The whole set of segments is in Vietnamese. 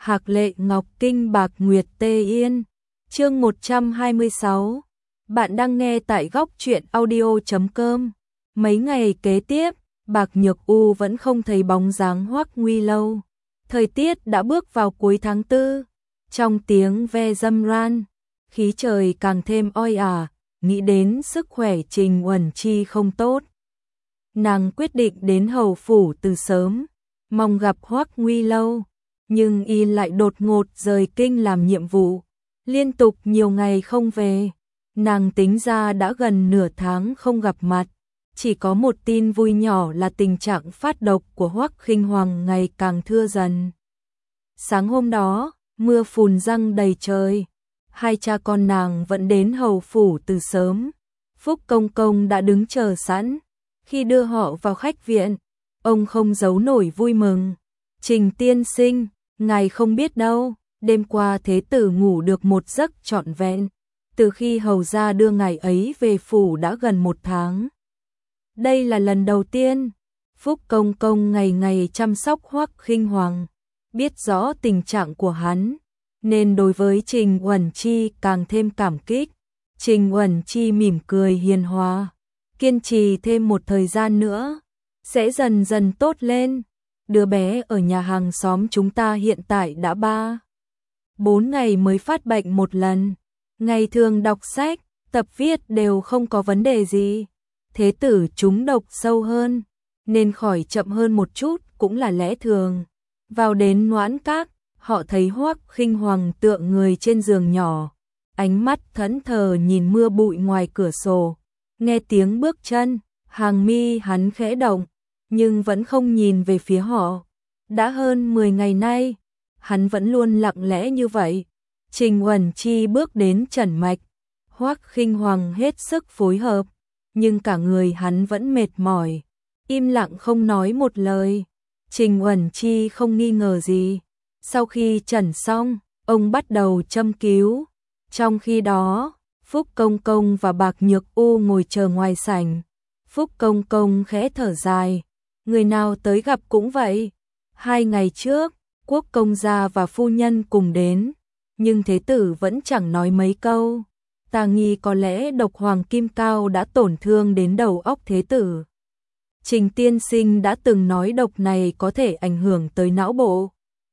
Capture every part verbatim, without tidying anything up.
Hạc Lệ Ngọc Kinh Bạc Nguyệt Tê Yên. Chương một trăm hai mươi sáu. Bạn đang nghe tại góc truyện audio chấm com. Mấy ngày kế tiếp, Bạc Nhược U vẫn không thấy bóng dáng Hoắc Nguy Lâu. Thời tiết đã bước vào cuối tháng tư, trong tiếng ve râm ran, khí trời càng thêm oi ả, nghĩ đến sức khỏe Trình Uẩn Chi không tốt. Nàng quyết định đến hầu phủ từ sớm, mong gặp Hoắc Nguy Lâu, nhưng y lại đột ngột rời kinh làm nhiệm vụ, liên tục nhiều ngày không về. Nàng tính ra đã gần nửa tháng không gặp mặt, chỉ có một tin vui nhỏ là tình trạng phát độc của Hoắc Khinh Hoàng ngày càng thưa dần. Sáng hôm đó, mưa phùn răng đầy trời, hai cha con nàng vẫn đến hầu phủ từ sớm. Phúc Công Công đã đứng chờ sẵn, khi đưa họ vào khách viện, ông không giấu nổi vui mừng. Trình tiên sinh, ngài không biết đâu, đêm qua thế tử ngủ được một giấc trọn vẹn, từ khi hầu gia đưa ngài ấy về phủ đã gần một tháng. Đây là lần đầu tiên, Phúc Công Công ngày ngày chăm sóc Hoắc Khinh Hoàng, biết rõ tình trạng của hắn, nên đối với Trình Uẩn Chi càng thêm cảm kích. Trình Uẩn Chi mỉm cười hiền hòa, kiên trì thêm một thời gian nữa, sẽ dần dần tốt lên. Đứa bé ở nhà hàng xóm chúng ta hiện tại đã ba, bốn ngày mới phát bệnh một lần, ngày thường đọc sách, tập viết đều không có vấn đề gì. Thế tử trúng độc sâu hơn, nên khỏi chậm hơn một chút cũng là lẽ thường. Vào đến Noãn Các, họ thấy Hoắc Khinh Hoàng tựa người trên giường nhỏ, ánh mắt thẫn thờ nhìn mưa bụi ngoài cửa sổ. Nghe tiếng bước chân, hàng mi hắn khẽ động, nhưng vẫn không nhìn về phía họ. Đã hơn mười ngày nay, hắn vẫn luôn lặng lẽ như vậy. Trình Uẩn Chi bước đến trần mạch, Hoắc Khinh Hoàng hết sức phối hợp, nhưng cả người hắn vẫn mệt mỏi, im lặng không nói một lời. Trình Uẩn Chi không nghi ngờ gì. Sau khi trần xong, ông bắt đầu châm cứu. Trong khi đó, Phúc Công Công và Bạc Nhược U ngồi chờ ngoài sảnh. Phúc Công Công khẽ thở dài, người nào tới gặp cũng vậy. Hai ngày trước, Quốc công gia và phu nhân cùng đến, nhưng thế tử vẫn chẳng nói mấy câu. Ta nghi có lẽ độc hoàng kim cao đã tổn thương đến đầu óc thế tử. Trình tiên sinh đã từng nói độc này có thể ảnh hưởng tới não bộ.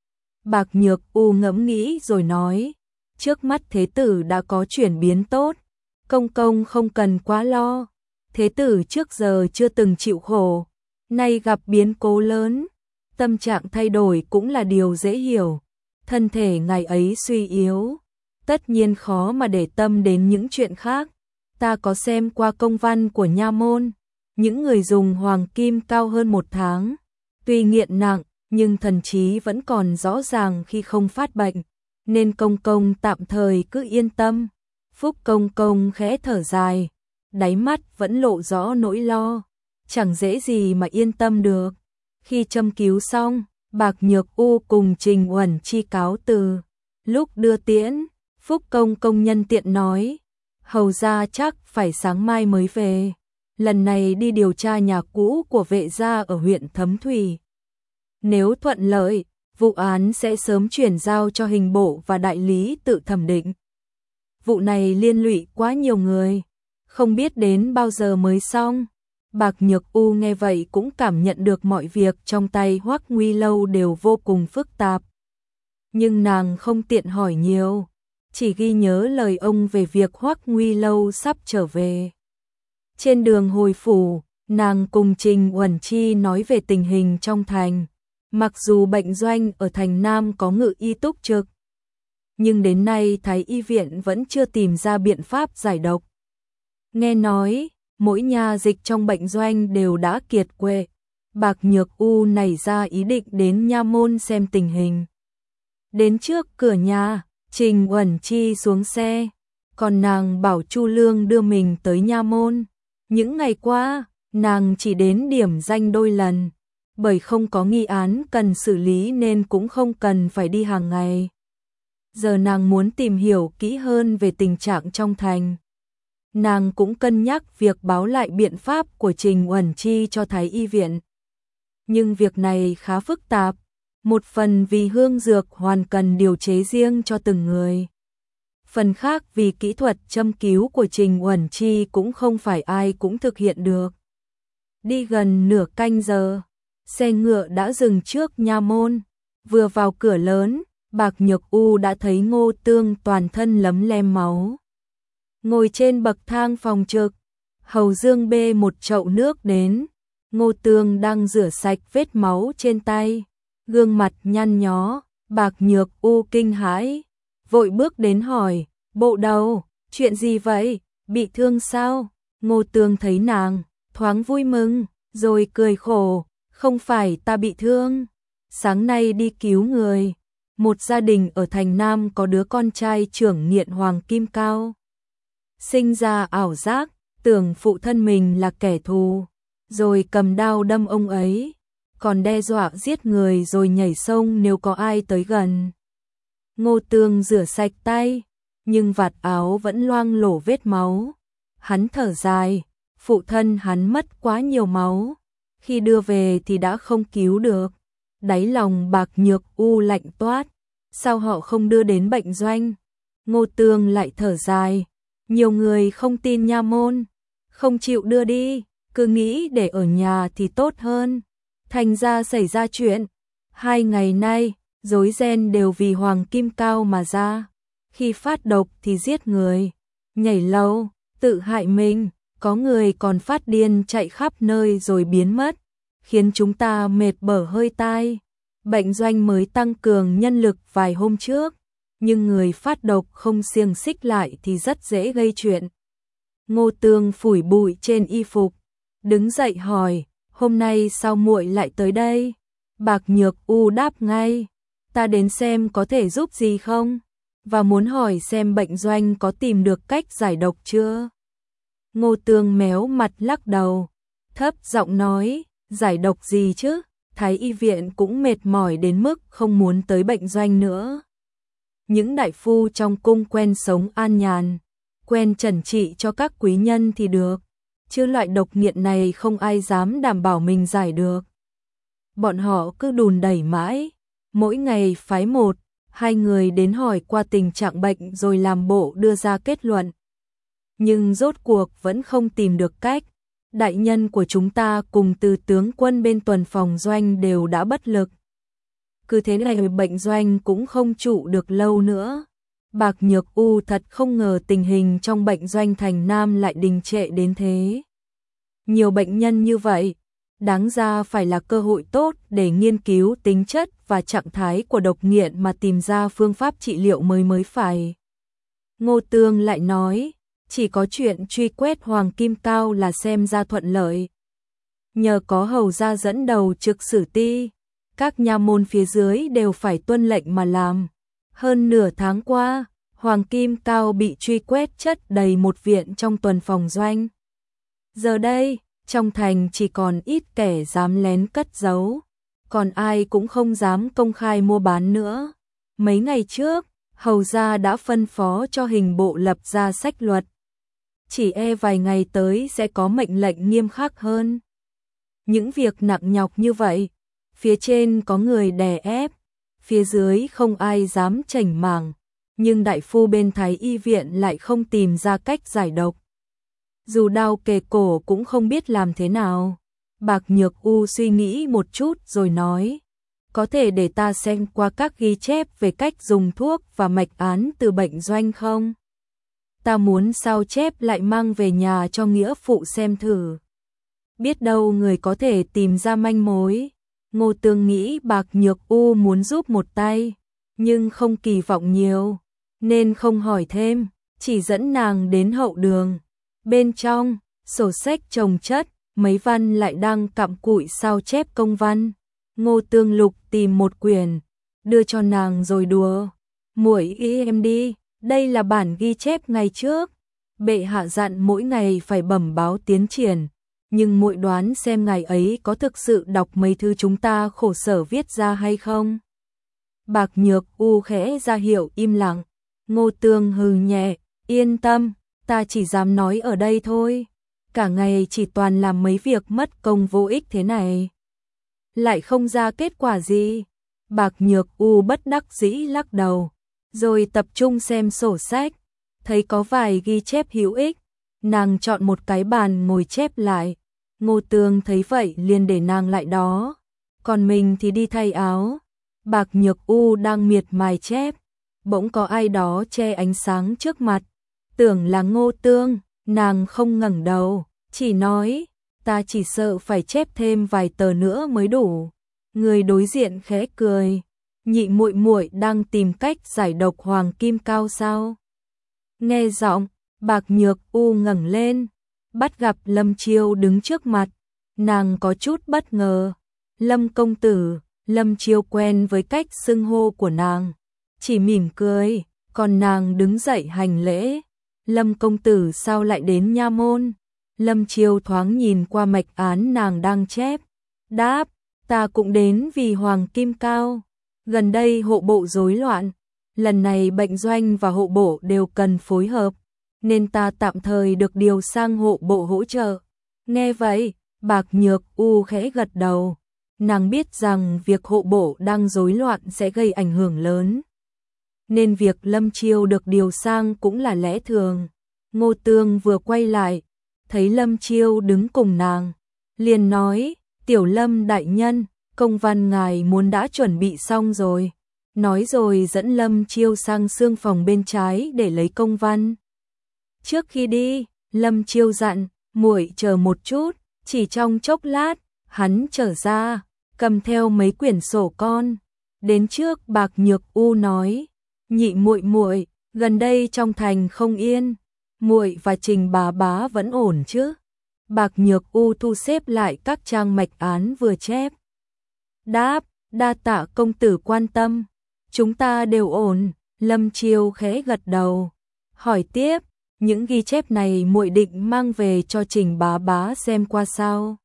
Bạc Nhược U ngẫm nghĩ rồi nói, trước mắt thế tử đã có chuyển biến tốt, công công không cần quá lo. Thế tử trước giờ chưa từng chịu khổ, nay gặp biến cố lớn, tâm trạng thay đổi cũng là điều dễ hiểu. Thân thể ngài ấy suy yếu, tất nhiên khó mà để tâm đến những chuyện khác. Ta có xem qua công văn của nha môn, những người dùng hoàng kim cao hơn một tháng, tuy nghiện nặng, nhưng thần trí vẫn còn rõ ràng khi không phát bệnh, nên công công tạm thời cứ yên tâm. Phúc Công Công khẽ thở dài, đáy mắt vẫn lộ rõ nỗi lo, chẳng dễ gì mà yên tâm được. Khi châm cứu xong, Bạc Nhược U cùng Trình Uẩn Chi cáo từ. Lúc đưa tiễn, Phúc Công Công nhân tiện nói, hầu gia chắc phải sáng mai mới về, lần này đi điều tra nhà cũ của vệ gia ở huyện Thấm Thủy. Nếu thuận lợi, vụ án sẽ sớm chuyển giao cho hình bộ và đại lý tự thẩm định. Vụ này liên lụy quá nhiều người, không biết đến bao giờ mới xong. Bạc Nhược U nghe vậy cũng cảm nhận được mọi việc trong tay Hoắc Nguy Lâu đều vô cùng phức tạp. Nhưng nàng không tiện hỏi nhiều, chỉ ghi nhớ lời ông về việc Hoắc Nguy Lâu sắp trở về. Trên đường hồi phủ, nàng cùng Trình Uẩn Chi nói về tình hình trong thành. Mặc dù bệnh doanh ở thành Nam có ngự y túc trực, nhưng đến nay Thái y viện vẫn chưa tìm ra biện pháp giải độc. Nghe nói, mỗi nha dịch trong bệnh doanh đều đã kiệt quệ. Bạc Nhược U nảy ra ý định đến nha môn xem tình hình. Đến trước cửa nhà, Trình Uẩn Chi xuống xe, còn nàng bảo Chu Lương đưa mình tới nha môn. Những ngày qua, nàng chỉ đến điểm danh đôi lần, bởi không có nghi án cần xử lý nên cũng không cần phải đi hàng ngày. Giờ nàng muốn tìm hiểu kỹ hơn về tình trạng trong thành. Nàng cũng cân nhắc việc báo lại biện pháp của Trình Uẩn Chi cho Thái y viện. Nhưng việc này khá phức tạp, Một phần vì hương dược hoàn cần điều chế riêng cho từng người. Phần khác vì kỹ thuật châm cứu của Trình Uẩn Chi cũng không phải ai cũng thực hiện được. Đi gần nửa canh giờ, xe ngựa đã dừng trước nha môn. Vừa vào cửa lớn, Bạc Nhược U đã thấy Ngô Tương toàn thân lấm lem máu. Ngồi trên bậc thang phòng trực, Hầu Dương bê một chậu nước đến. Ngô Tương đang rửa sạch vết máu trên tay, gương mặt nhăn nhó. Bạc Nhược U kinh hãi, vội bước đến hỏi, bộ đầu, chuyện gì vậy, bị thương sao? Ngô Tương thấy nàng, thoáng vui mừng, rồi cười khổ, không phải ta bị thương, sáng nay đi cứu người. Một gia đình ở thành Nam có đứa con trai trưởng nghiện hoàng kim cao. Sinh ra ảo giác, tưởng phụ thân mình là kẻ thù, rồi cầm đao đâm ông ấy, còn đe dọa giết người rồi nhảy sông nếu có ai tới gần. Ngô Tương rửa sạch tay, nhưng vạt áo vẫn loang lổ vết máu. Hắn thở dài, phụ thân hắn mất quá nhiều máu, khi đưa về thì đã không cứu được. Đáy lòng Bạc Nhược U lạnh toát, sao họ không đưa đến bệnh doanh? Ngô Tương lại thở dài, nhiều người không tin nha môn, không chịu đưa đi, cứ nghĩ để ở nhà thì tốt hơn. Thành ra xảy ra chuyện, hai ngày nay, rối ren đều vì hoàng kim cao mà ra. Khi phát độc thì giết người, nhảy lầu, tự hại mình, có người còn phát điên chạy khắp nơi rồi biến mất, khiến chúng ta mệt bở hơi tai. Bệnh doanh mới tăng cường nhân lực vài hôm trước, nhưng người phát độc không xiềng xích lại thì rất dễ gây chuyện. Ngô Tương phủi bụi trên y phục, đứng dậy hỏi, hôm nay sao muội lại tới đây? Bạc Nhược U đáp ngay, ta đến xem có thể giúp gì không, và muốn hỏi xem bệnh doanh có tìm được cách giải độc chưa. Ngô Tương méo mặt lắc đầu, thấp giọng nói, giải độc gì chứ, Thái y viện cũng mệt mỏi đến mức không muốn tới bệnh doanh nữa. Những đại phu trong cung quen sống an nhàn, quen chẩn trị cho các quý nhân thì được, chứ loại độc nghiện này không ai dám đảm bảo mình giải được. Bọn họ cứ đùn đẩy mãi, mỗi ngày phái một, hai người đến hỏi qua tình trạng bệnh rồi làm bộ đưa ra kết luận. Nhưng rốt cuộc vẫn không tìm được cách. Đại nhân của chúng ta cùng từ tướng quân bên tuần phòng doanh đều đã bất lực. Cứ thế này bệnh doanh cũng không trụ được lâu nữa. Bạc Nhược U thật không ngờ tình hình trong bệnh doanh thành Nam lại đình trệ đến thế. Nhiều bệnh nhân như vậy, đáng ra phải là cơ hội tốt để nghiên cứu tính chất và trạng thái của độc nghiện mà tìm ra phương pháp trị liệu mới mới phải. Ngô Tương lại nói, chỉ có chuyện truy quét hoàng kim cao là xem ra thuận lợi. Nhờ có hầu gia dẫn đầu trực sử ti, các nha môn phía dưới đều phải tuân lệnh mà làm. Hơn nửa tháng qua, hoàng kim cao bị truy quét chất đầy một viện trong tuần phòng doanh. Giờ đây, trong thành chỉ còn ít kẻ dám lén cất giấu, còn ai cũng không dám công khai mua bán nữa. Mấy ngày trước, hầu gia đã phân phó cho hình bộ lập ra sách luật. Chỉ e vài ngày tới sẽ có mệnh lệnh nghiêm khắc hơn. Những việc nặng nhọc như vậy, phía trên có người đè ép, phía dưới không ai dám chảnh mảng, nhưng đại phu bên Thái y viện lại không tìm ra cách giải độc. Dù đau kề cổ cũng không biết làm thế nào. Bạc Nhược U suy nghĩ một chút rồi nói, có thể để ta xem qua các ghi chép về cách dùng thuốc và mạch án từ bệnh doanh không? Ta muốn sao chép lại mang về nhà cho nghĩa phụ xem thử. Biết đâu người có thể tìm ra manh mối. Ngô Tương nghĩ Bạc Nhược U muốn giúp một tay, nhưng không kỳ vọng nhiều, nên không hỏi thêm, chỉ dẫn nàng đến hậu đường. Bên trong, sổ sách chồng chất, mấy văn lại đang cặm cụi sao chép công văn. Ngô Tương lục tìm một quyển, đưa cho nàng rồi đùa, muội ý em đi. Đây là bản ghi chép ngày trước, bệ hạ dặn mỗi ngày phải bẩm báo tiến triển, nhưng muội đoán xem ngày ấy có thực sự đọc mấy thứ chúng ta khổ sở viết ra hay không? Bạc Nhược U khẽ ra hiệu im lặng, Ngô Tương hừ nhẹ, yên tâm, ta chỉ dám nói ở đây thôi, cả ngày chỉ toàn làm mấy việc mất công vô ích thế này. Lại không ra kết quả gì. Bạc Nhược U bất đắc dĩ lắc đầu, rồi tập trung xem sổ sách, thấy có vài ghi chép hữu ích, nàng chọn một cái bàn ngồi chép lại. Ngô Tương thấy vậy liền để nàng lại đó, còn mình thì đi thay áo. Bạc Nhược U đang miệt mài chép, bỗng có ai đó che ánh sáng trước mặt, tưởng là Ngô Tương, nàng không ngẩng đầu, chỉ nói, ta chỉ sợ phải chép thêm vài tờ nữa mới đủ. Người đối diện khẽ cười, nhị muội muội đang tìm cách giải độc hoàng kim cao sao? Nghe giọng, Bạc Nhược U ngẩng lên, bắt gặp Lâm Chiêu đứng trước mặt, nàng có chút bất ngờ. Lâm công tử, Lâm Chiêu quen với cách xưng hô của nàng, chỉ mỉm cười, còn nàng đứng dậy hành lễ. Lâm công tử sao lại đến nha môn? Lâm Chiêu thoáng nhìn qua mạch án nàng đang chép, đáp, ta cũng đến vì hoàng kim cao. Gần đây hộ bộ rối loạn, lần này bệnh doanh và hộ bộ đều cần phối hợp, nên ta tạm thời được điều sang hộ bộ hỗ trợ. Nghe vậy, Bạc Nhược U khẽ gật đầu, nàng biết rằng việc hộ bộ đang rối loạn sẽ gây ảnh hưởng lớn, nên việc Lâm Chiêu được điều sang cũng là lẽ thường. Ngô Tương vừa quay lại, thấy Lâm Chiêu đứng cùng nàng, liền nói, Tiểu Lâm đại nhân, công văn ngài muốn đã chuẩn bị xong rồi. Nói rồi dẫn Lâm Chiêu sang xương phòng bên trái để lấy công văn. Trước khi đi, Lâm Chiêu dặn, muội chờ một chút, chỉ trong chốc lát, hắn trở ra, cầm theo mấy quyển sổ con. Đến trước Bạc Nhược U nói, nhị muội muội, gần đây trong thành không yên, muội và Trình bà bá vẫn ổn chứ? Bạc Nhược U thu xếp lại các trang mạch án vừa chép, đáp, đa tạ công tử quan tâm, chúng ta đều ổn. Lâm Chiêu khẽ gật đầu, hỏi tiếp, những ghi chép này muội định mang về cho Trình bá bá xem qua sao?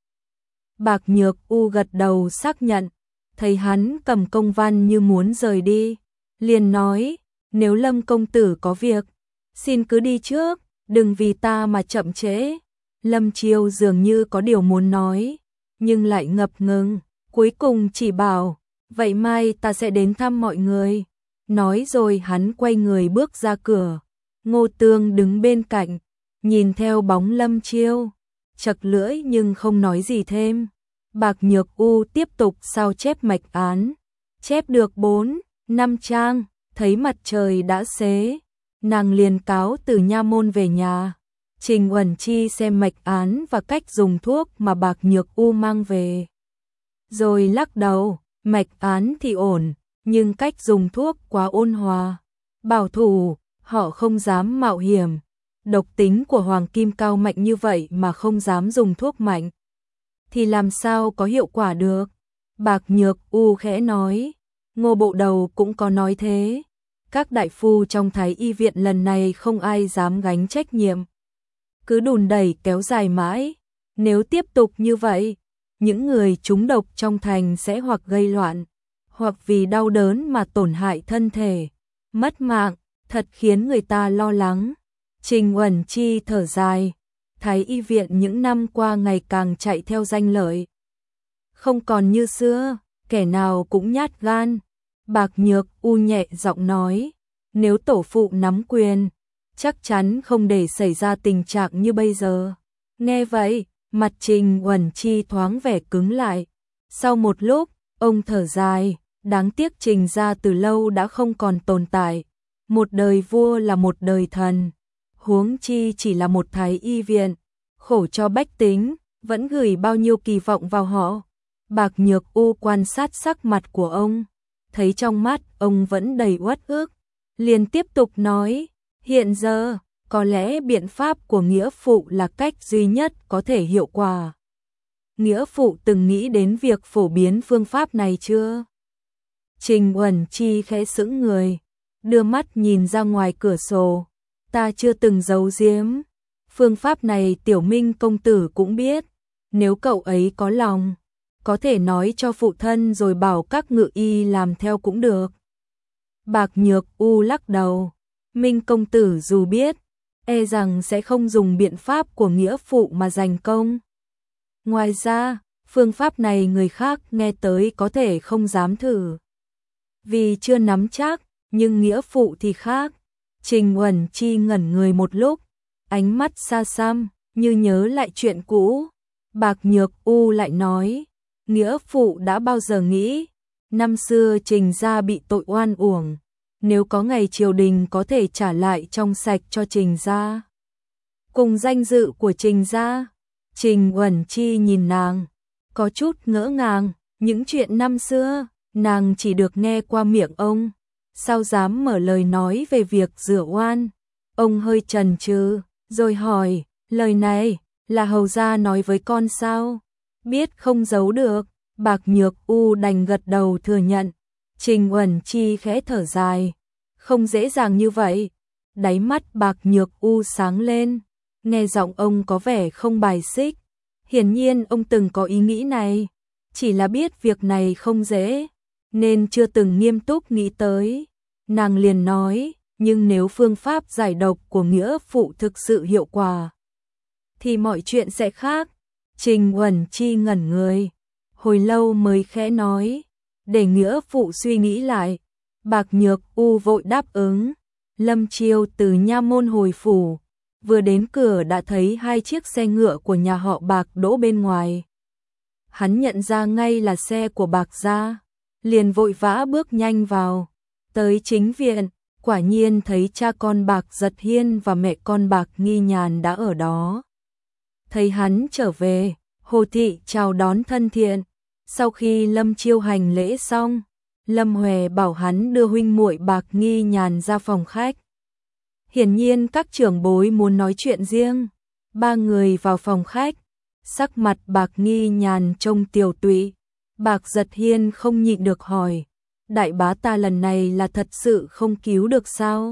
Bạc Nhược U gật đầu xác nhận, thấy hắn cầm công văn như muốn rời đi, liền nói, nếu Lâm công tử có việc, xin cứ đi trước, đừng vì ta mà chậm trễ. Lâm Chiêu dường như có điều muốn nói, nhưng lại ngập ngừng, cuối cùng chỉ bảo, vậy mai ta sẽ đến thăm mọi người. Nói rồi hắn quay người bước ra cửa. Ngô Tương đứng bên cạnh, nhìn theo bóng Lâm Chiêu, chật lưỡi nhưng không nói gì thêm. Bạc Nhược U tiếp tục sao chép mạch án, chép được bốn, năm trang, thấy mặt trời đã xế, nàng liền cáo từ nha môn về nhà. Trình Uẩn Chi xem mạch án và cách dùng thuốc mà Bạc Nhược U mang về, rồi lắc đầu, mạch án thì ổn, nhưng cách dùng thuốc quá ôn hòa, bảo thủ, họ không dám mạo hiểm. Độc tính của hoàng kim cao mạnh như vậy mà không dám dùng thuốc mạnh, thì làm sao có hiệu quả được? Bạc Nhược U khẽ nói, Ngô bộ đầu cũng có nói thế. Các đại phu trong Thái y viện lần này không ai dám gánh trách nhiệm, cứ đùn đẩy kéo dài mãi. Nếu tiếp tục như vậy, những người trúng độc trong thành sẽ hoặc gây loạn, hoặc vì đau đớn mà tổn hại thân thể, mất mạng, thật khiến người ta lo lắng. Trình Uẩn Chi thở dài, Thái y viện những năm qua ngày càng chạy theo danh lợi, không còn như xưa, kẻ nào cũng nhát gan. Bạc Nhược U nhẹ giọng nói, nếu tổ phụ nắm quyền, chắc chắn không để xảy ra tình trạng như bây giờ. Nghe vậy, mặt Trình Uẩn Chi thoáng vẻ cứng lại. Sau một lúc, ông thở dài, đáng tiếc Trình gia từ lâu đã không còn tồn tại. Một đời vua là một đời thần, huống chi chỉ là một thái y viện, khổ cho bách tính, vẫn gửi bao nhiêu kỳ vọng vào họ. Bạc Nhược U quan sát sắc mặt của ông, thấy trong mắt ông vẫn đầy uất ức, liền tiếp tục nói, hiện giờ, có lẽ biện pháp của nghĩa phụ là cách duy nhất có thể hiệu quả. Nghĩa phụ từng nghĩ đến việc phổ biến phương pháp này chưa? Trình Uẩn Chi khẽ sững người, đưa mắt nhìn ra ngoài cửa sổ, ta chưa từng giấu giếm. Phương pháp này Tiểu Minh công tử cũng biết, nếu cậu ấy có lòng, có thể nói cho phụ thân rồi bảo các ngự y làm theo cũng được. Bạc Nhược U lắc đầu, Minh công tử dù biết, e rằng sẽ không dùng biện pháp của nghĩa phụ mà giành công. Ngoài ra, phương pháp này người khác nghe tới có thể không dám thử. vì chưa nắm chắc, nhưng nghĩa phụ thì khác. Trình Uẩn Chi ngẩn người một lúc, ánh mắt xa xăm, như nhớ lại chuyện cũ. Bạc Nhược U lại nói, nghĩa phụ đã bao giờ nghĩ, năm xưa Trình gia bị tội oan uổng, nếu có ngày triều đình có thể trả lại trong sạch cho Trình gia, cùng danh dự của Trình gia. Trình Uẩn Chi nhìn nàng, có chút ngỡ ngàng, những chuyện năm xưa, nàng chỉ được nghe qua miệng ông, sao dám mở lời nói về việc rửa oan. Ông hơi chần chừ, rồi hỏi, lời này là hầu gia nói với con sao? Biết không giấu được. Bạc Nhược U đành gật đầu thừa nhận. Trình Uẩn Chi khẽ thở dài, không dễ dàng như vậy. Đáy mắt Bạc Nhược U sáng lên, nghe giọng ông có vẻ không bài xích. Hiển nhiên ông từng có ý nghĩ này, chỉ là biết việc này không dễ, nên chưa từng nghiêm túc nghĩ tới. Nàng liền nói, nhưng nếu phương pháp giải độc của nghĩa phụ thực sự hiệu quả, thì mọi chuyện sẽ khác. Trình Uẩn Chi ngẩn người, hồi lâu mới khẽ nói, để nghĩa phụ suy nghĩ lại. Bạc Nhược U vội đáp ứng. Lâm Chiêu từ nha môn hồi phủ, vừa đến cửa đã thấy hai chiếc xe ngựa của nhà họ Bạc đỗ bên ngoài. Hắn nhận ra ngay là xe của Bạc gia, liền vội vã bước nhanh vào. Tới chính viện, quả nhiên thấy cha con Bạc Giật Hiên và mẹ con Bạc Nghi Nhàn đã ở đó. Thấy hắn trở về, Hồ thị chào đón thân thiện. Sau khi Lâm Chiêu hành lễ xong, Lâm Huệ bảo hắn đưa huynh muội Bạc Nghi Nhàn ra phòng khách. Hiển nhiên các trưởng bối muốn nói chuyện riêng. Ba người vào phòng khách, sắc mặt Bạc Nghi Nhàn trông tiều tụy. Bạc Giật Hiên không nhịn được hỏi, đại bá ta lần này là thật sự không cứu được sao?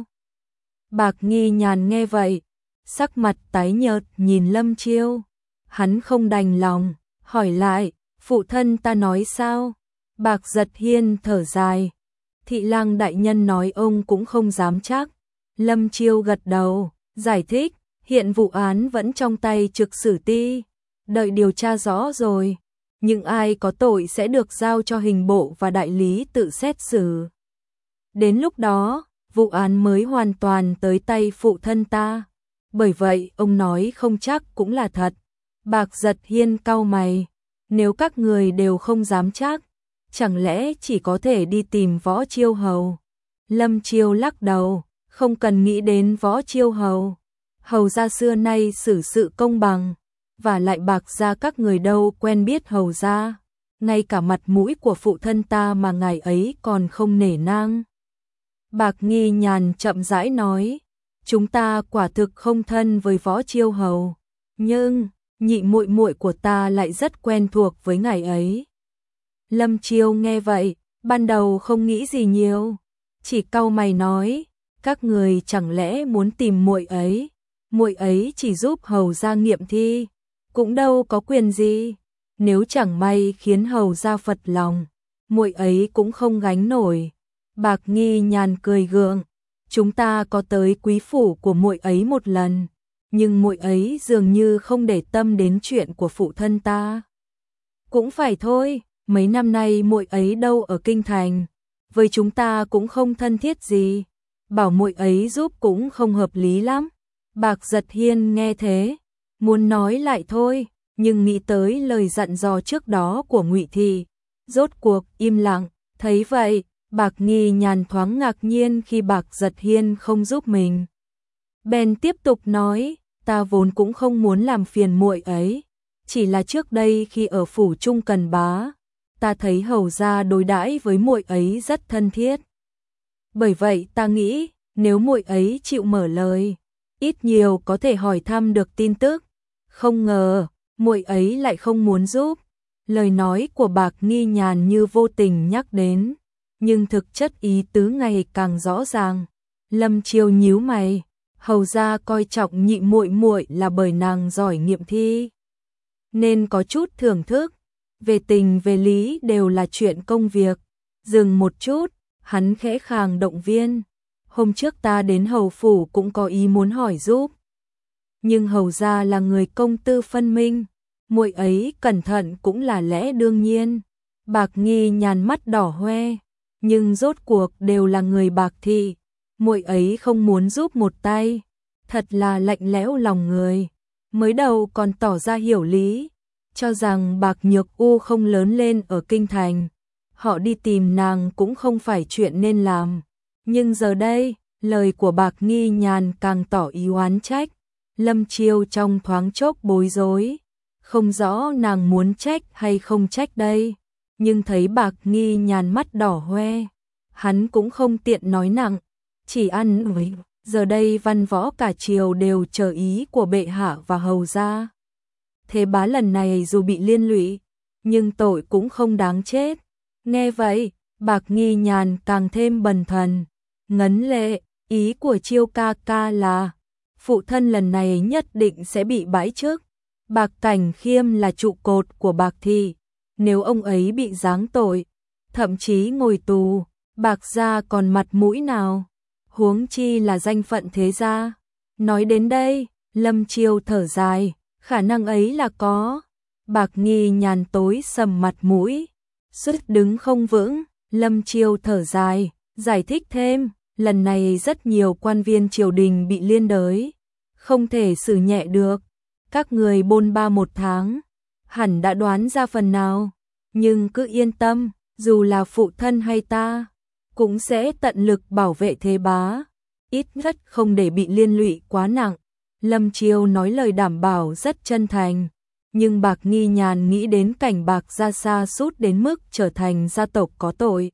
Bạc Nghi Nhàn nghe vậy, sắc mặt tái nhợt nhìn Lâm Chiêu. Hắn không đành lòng, hỏi lại, phụ thân ta nói sao? Bạc Giật Hiên thở dài, thị lang đại nhân nói ông cũng không dám chắc. Lâm Chiêu gật đầu, giải thích, hiện vụ án vẫn trong tay trực xử ty, đợi điều tra rõ rồi, nhưng ai có tội sẽ được giao cho hình bộ và đại lý tự xét xử. Đến lúc đó, vụ án mới hoàn toàn tới tay phụ thân ta. Bởi vậy ông nói không chắc cũng là thật. Bạc Giật Hiên cau mày, nếu các người đều không dám chắc, chẳng lẽ chỉ có thể đi tìm Võ Chiêu Hầu? Lâm Chiêu lắc đầu, không cần nghĩ đến Võ Chiêu Hầu. Hầu gia xưa nay xử sự công bằng, và lại Bạc gia các người đâu quen biết hầu gia, ngay cả mặt mũi của phụ thân ta mà ngài ấy còn không nể nang. Bạc Nghi Nhàn chậm rãi nói, chúng ta quả thực không thân với Võ Chiêu Hầu, nhưng nhị muội muội của ta lại rất quen thuộc với ngài ấy. Lâm Chiêu nghe vậy, ban đầu không nghĩ gì nhiều, chỉ cau mày nói, các người chẳng lẽ muốn tìm muội ấy? Muội ấy chỉ giúp hầu gia nghiệm thi, cũng đâu có quyền gì. Nếu chẳng may khiến hầu gia phật lòng, muội ấy cũng không gánh nổi. Bạc Nghi Nhàn cười gượng, chúng ta có tới quý phủ của muội ấy một lần, nhưng muội ấy dường như không để tâm đến chuyện của phụ thân ta. Cũng phải thôi, mấy năm nay muội ấy đâu ở kinh thành, với chúng ta cũng không thân thiết gì, bảo muội ấy giúp cũng không hợp lý lắm. Bạc Giật Hiên nghe thế, muốn nói lại thôi, nhưng nghĩ tới lời dặn dò trước đó của Ngụy Thị, rốt cuộc im lặng. Thấy vậy, Bạc Nghi Nhàn thoáng ngạc nhiên khi Bạc Giật Hiên không giúp mình. Bèn tiếp tục nói, ta vốn cũng không muốn làm phiền muội ấy, chỉ là trước đây khi ở phủ Trung Cần Bá, ta thấy hầu gia đối đãi với muội ấy rất thân thiết. Bởi vậy ta nghĩ, nếu muội ấy chịu mở lời, ít nhiều có thể hỏi thăm được tin tức. Không ngờ, muội ấy lại không muốn giúp. Lời nói của Bạc Nghi Nhàn như vô tình nhắc đến, nhưng thực chất ý tứ ngày càng rõ ràng. Lâm Chiêu nhíu mày, hầu gia coi trọng nhị muội muội là bởi nàng giỏi nghiệm thi, nên có chút thưởng thức, về tình về lý đều là chuyện công việc. Dừng một chút, hắn khẽ khàng động viên, hôm trước ta đến hầu phủ cũng có ý muốn hỏi giúp, nhưng hầu gia là người công tư phân minh, muội ấy cẩn thận cũng là lẽ đương nhiên. Bạc Nghi Nhàn mắt đỏ hoe, nhưng rốt cuộc đều là người Bạc thị, muội ấy không muốn giúp một tay, thật là lạnh lẽo lòng người. Mới đầu còn tỏ ra hiểu lý, cho rằng Bạc Nhược U không lớn lên ở kinh thành, họ đi tìm nàng cũng không phải chuyện nên làm. Nhưng giờ đây, lời của Bạc Nghi Nhàn càng tỏ ý oán trách. Lâm Chiêu trong thoáng chốc bối rối, không rõ nàng muốn trách hay không trách đây. Nhưng thấy Bạc Nghi Nhàn mắt đỏ hoe, hắn cũng không tiện nói nặng, chỉ ăn ủi. Giờ đây văn võ cả triều đều chờ ý của bệ hạ và hầu gia. Thế bá lần này dù bị liên lụy, nhưng tội cũng không đáng chết. Nghe vậy, Bạc Nghi Nhàn càng thêm bần thần, ngấn lệ, ý của Chiêu ca ca là phụ thân lần này nhất định sẽ bị bãi chức. Bạc Cảnh Khiêm là trụ cột của Bạc thị, nếu ông ấy bị giáng tội, thậm chí ngồi tù, Bạc gia còn mặt mũi nào, huống chi là danh phận thế gia. Nói đến đây, Lâm Chiêu thở dài, khả năng ấy là có. Bạc Nghi Nhàn tối sầm mặt mũi, suýt đứng không vững. Lâm Chiêu thở dài, giải thích thêm, lần này rất nhiều quan viên triều đình bị liên đới, không thể xử nhẹ được. Các người bôn ba một tháng, hẳn đã đoán ra phần nào, nhưng cứ yên tâm, dù là phụ thân hay ta, cũng sẽ tận lực bảo vệ thế bá, ít nhất không để bị liên lụy quá nặng. Lâm Chiêu nói lời đảm bảo rất chân thành, nhưng Bạc Nghi Nhàn nghĩ đến cảnh Bạc gia sa sút đến mức trở thành gia tộc có tội.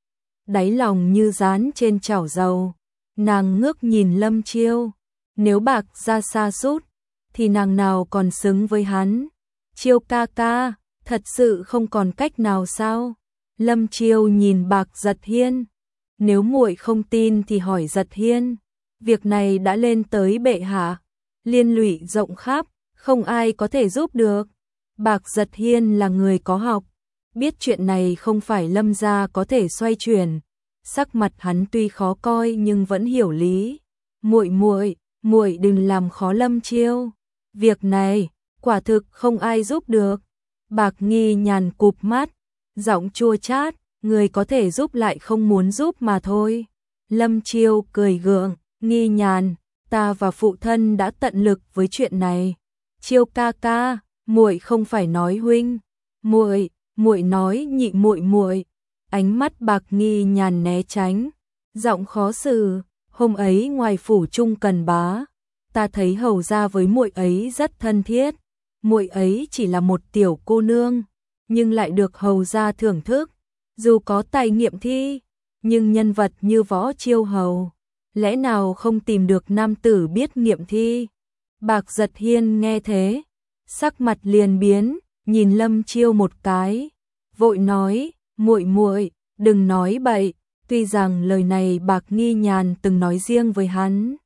Đáy lòng như dán trên chảo dầu, nàng ngước nhìn Lâm Chiêu, nếu Bạc gia sa sút thì nàng nào còn xứng với hắn. Chiêu ca ca, thật sự không còn cách nào sao? Lâm Chiêu nhìn Bạc Giật Hiên, nếu muội không tin thì hỏi Giật Hiên, việc này đã lên tới bệ hạ, liên lụy rộng khắp, không ai có thể giúp được. Bạc Giật Hiên là người có học, biết chuyện này không phải Lâm gia có thể xoay chuyển. Sắc mặt hắn tuy khó coi nhưng vẫn hiểu lý. Muội muội, muội đừng làm khó Lâm Chiêu. Việc này, quả thực không ai giúp được. Bạc Nghi Nhàn cụp mắt, giọng chua chát, người có thể giúp lại không muốn giúp mà thôi. Lâm Chiêu cười gượng, Nghi Nhàn, ta và phụ thân đã tận lực với chuyện này. Chiêu ca ca, muội không phải nói huynh, muội, muội nói nhị muội muội. Ánh mắt Bạc Nghi Nhàn né tránh, giọng khó xử, hôm ấy ngoài phủ Trung Cần Bá, ta thấy hầu gia với muội ấy rất thân thiết, muội ấy chỉ là một tiểu cô nương, nhưng lại được hầu gia thưởng thức, dù có tài nghiệm thi, nhưng nhân vật như Võ Chiêu hầu, lẽ nào không tìm được nam tử biết nghiệm thi. Bạc Giật Hiên nghe thế, sắc mặt liền biến, nhìn Lâm Chiêu một cái, vội nói, muội muội, đừng nói bậy. Tuy rằng lời này Bạc Nghi Nhàn từng nói riêng với hắn,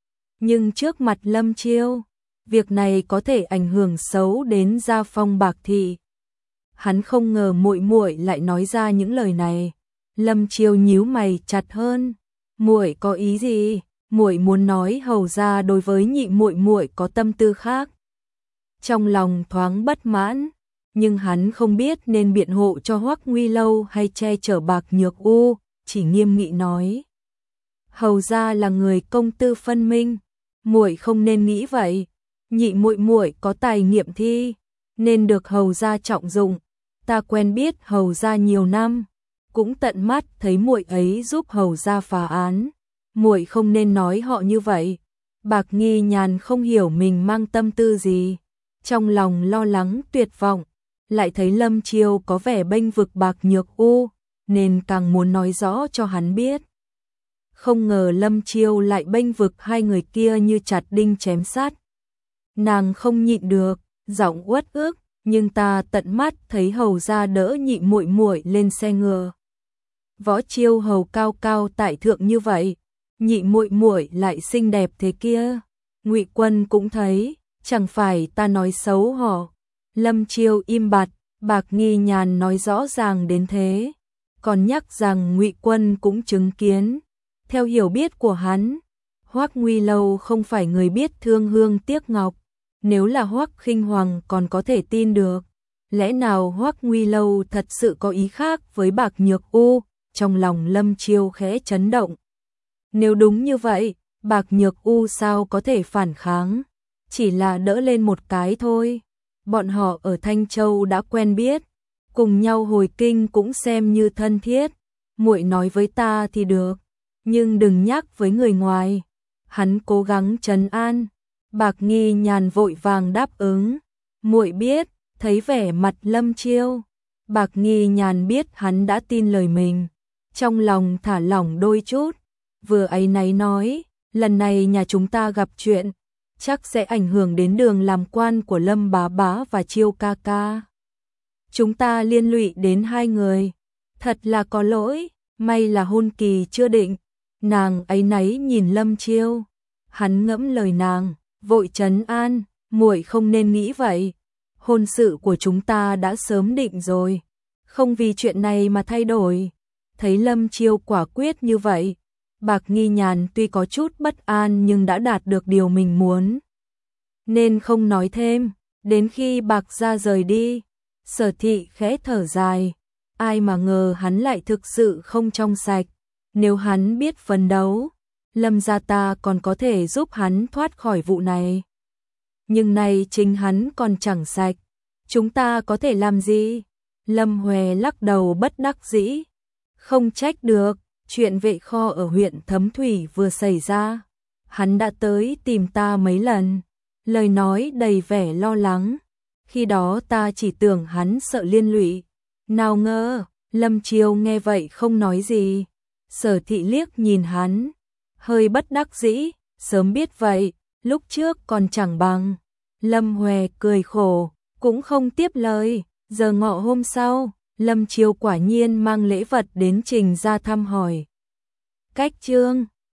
nhưng trước mặt Lâm Chiêu, việc này có thể ảnh hưởng xấu đến gia phong Bạc thị. Hắn không ngờ muội muội lại nói ra những lời này. Lâm Chiêu nhíu mày chặt hơn, muội có ý gì? Muội muốn nói hầu gia đối với nhị muội muội có tâm tư khác. Trong lòng thoáng bất mãn, nhưng hắn không biết nên biện hộ cho Hoắc Nguy Lâu hay che chở Bạc Nhược U, chỉ nghiêm nghị nói: hầu gia là người công tư phân minh, muội không nên nghĩ vậy. Nhị muội muội có tài nghiệm thi, nên được hầu gia trọng dụng. Ta quen biết hầu gia nhiều năm, cũng tận mắt thấy muội ấy giúp hầu gia phá án. Muội không nên nói họ như vậy. Bạc Nghi Nhàn không hiểu mình mang tâm tư gì, trong lòng lo lắng tuyệt vọng, lại thấy Lâm Chiêu có vẻ bênh vực Bạc Nhược U, nên càng muốn nói rõ cho hắn biết. Không ngờ Lâm Chiêu lại bênh vực hai người kia như chặt đinh chém sắt. Nàng không nhịn được, giọng uất ức, nhưng ta tận mắt thấy hầu gia đỡ nhị muội muội lên xe ngựa. Võ Chiêu hầu cao cao tại thượng như vậy, nhị muội muội lại xinh đẹp thế kia. Ngụy Quân cũng thấy, chẳng phải ta nói xấu họ. Lâm Chiêu im bặt, Bạc Nghi Nhàn nói rõ ràng đến thế, còn nhắc rằng Ngụy Quân cũng chứng kiến. Theo hiểu biết của hắn, Hoắc Nguy Lâu không phải người biết thương hương tiếc ngọc. Nếu là Hoắc Khinh Hoàng còn có thể tin được, lẽ nào Hoắc Nguy Lâu thật sự có ý khác với Bạc Nhược U, trong lòng Lâm Chiêu khẽ chấn động. Nếu đúng như vậy, Bạc Nhược U sao có thể phản kháng, chỉ là đỡ lên một cái thôi. Bọn họ ở Thanh Châu đã quen biết, cùng nhau hồi kinh cũng xem như thân thiết. Muội nói với ta thì được, nhưng đừng nhắc với người ngoài. Hắn cố gắng trấn an. Bạc Nghi Nhàn vội vàng đáp ứng. Muội biết. Thấy vẻ mặt Lâm Chiêu, Bạc Nghi Nhàn biết hắn đã tin lời mình, trong lòng thả lỏng đôi chút, vừa áy náy nói, lần này nhà chúng ta gặp chuyện, chắc sẽ ảnh hưởng đến đường làm quan của Lâm bá bá và Chiêu ca ca. Chúng ta liên lụy đến hai người, thật là có lỗi, may là hôn kỳ chưa định. Nàng áy náy nhìn Lâm Chiêu, hắn ngẫm lời nàng, vội trấn an, muội không nên nghĩ vậy. Hôn sự của chúng ta đã sớm định rồi, không vì chuyện này mà thay đổi. Thấy Lâm Chiêu quả quyết như vậy, Bạc Nghi Nhàn tuy có chút bất an nhưng đã đạt được điều mình muốn, nên không nói thêm. Đến khi Bạc gia rời đi, Sở Thị khẽ thở dài, ai mà ngờ hắn lại thực sự không trong sạch. Nếu hắn biết phấn đấu, Lâm gia ta còn có thể giúp hắn thoát khỏi vụ này. Nhưng nay chính hắn còn chẳng sạch, chúng ta có thể làm gì? Lâm Huệ lắc đầu bất đắc dĩ, không trách được, chuyện vệ kho ở huyện Thấm Thủy vừa xảy ra, hắn đã tới tìm ta mấy lần, lời nói đầy vẻ lo lắng. Khi đó ta chỉ tưởng hắn sợ liên lụy, nào ngờ. Lâm Chiêu nghe vậy không nói gì. Sở Thị liếc nhìn hắn, hơi bất đắc dĩ, sớm biết vậy, lúc trước còn chẳng bằng. Lâm Huệ cười khổ, cũng không tiếp lời. Giờ ngọ hôm sau, Lâm Chiêu quả nhiên mang lễ vật đến Trình ra thăm hỏi. Cách Trương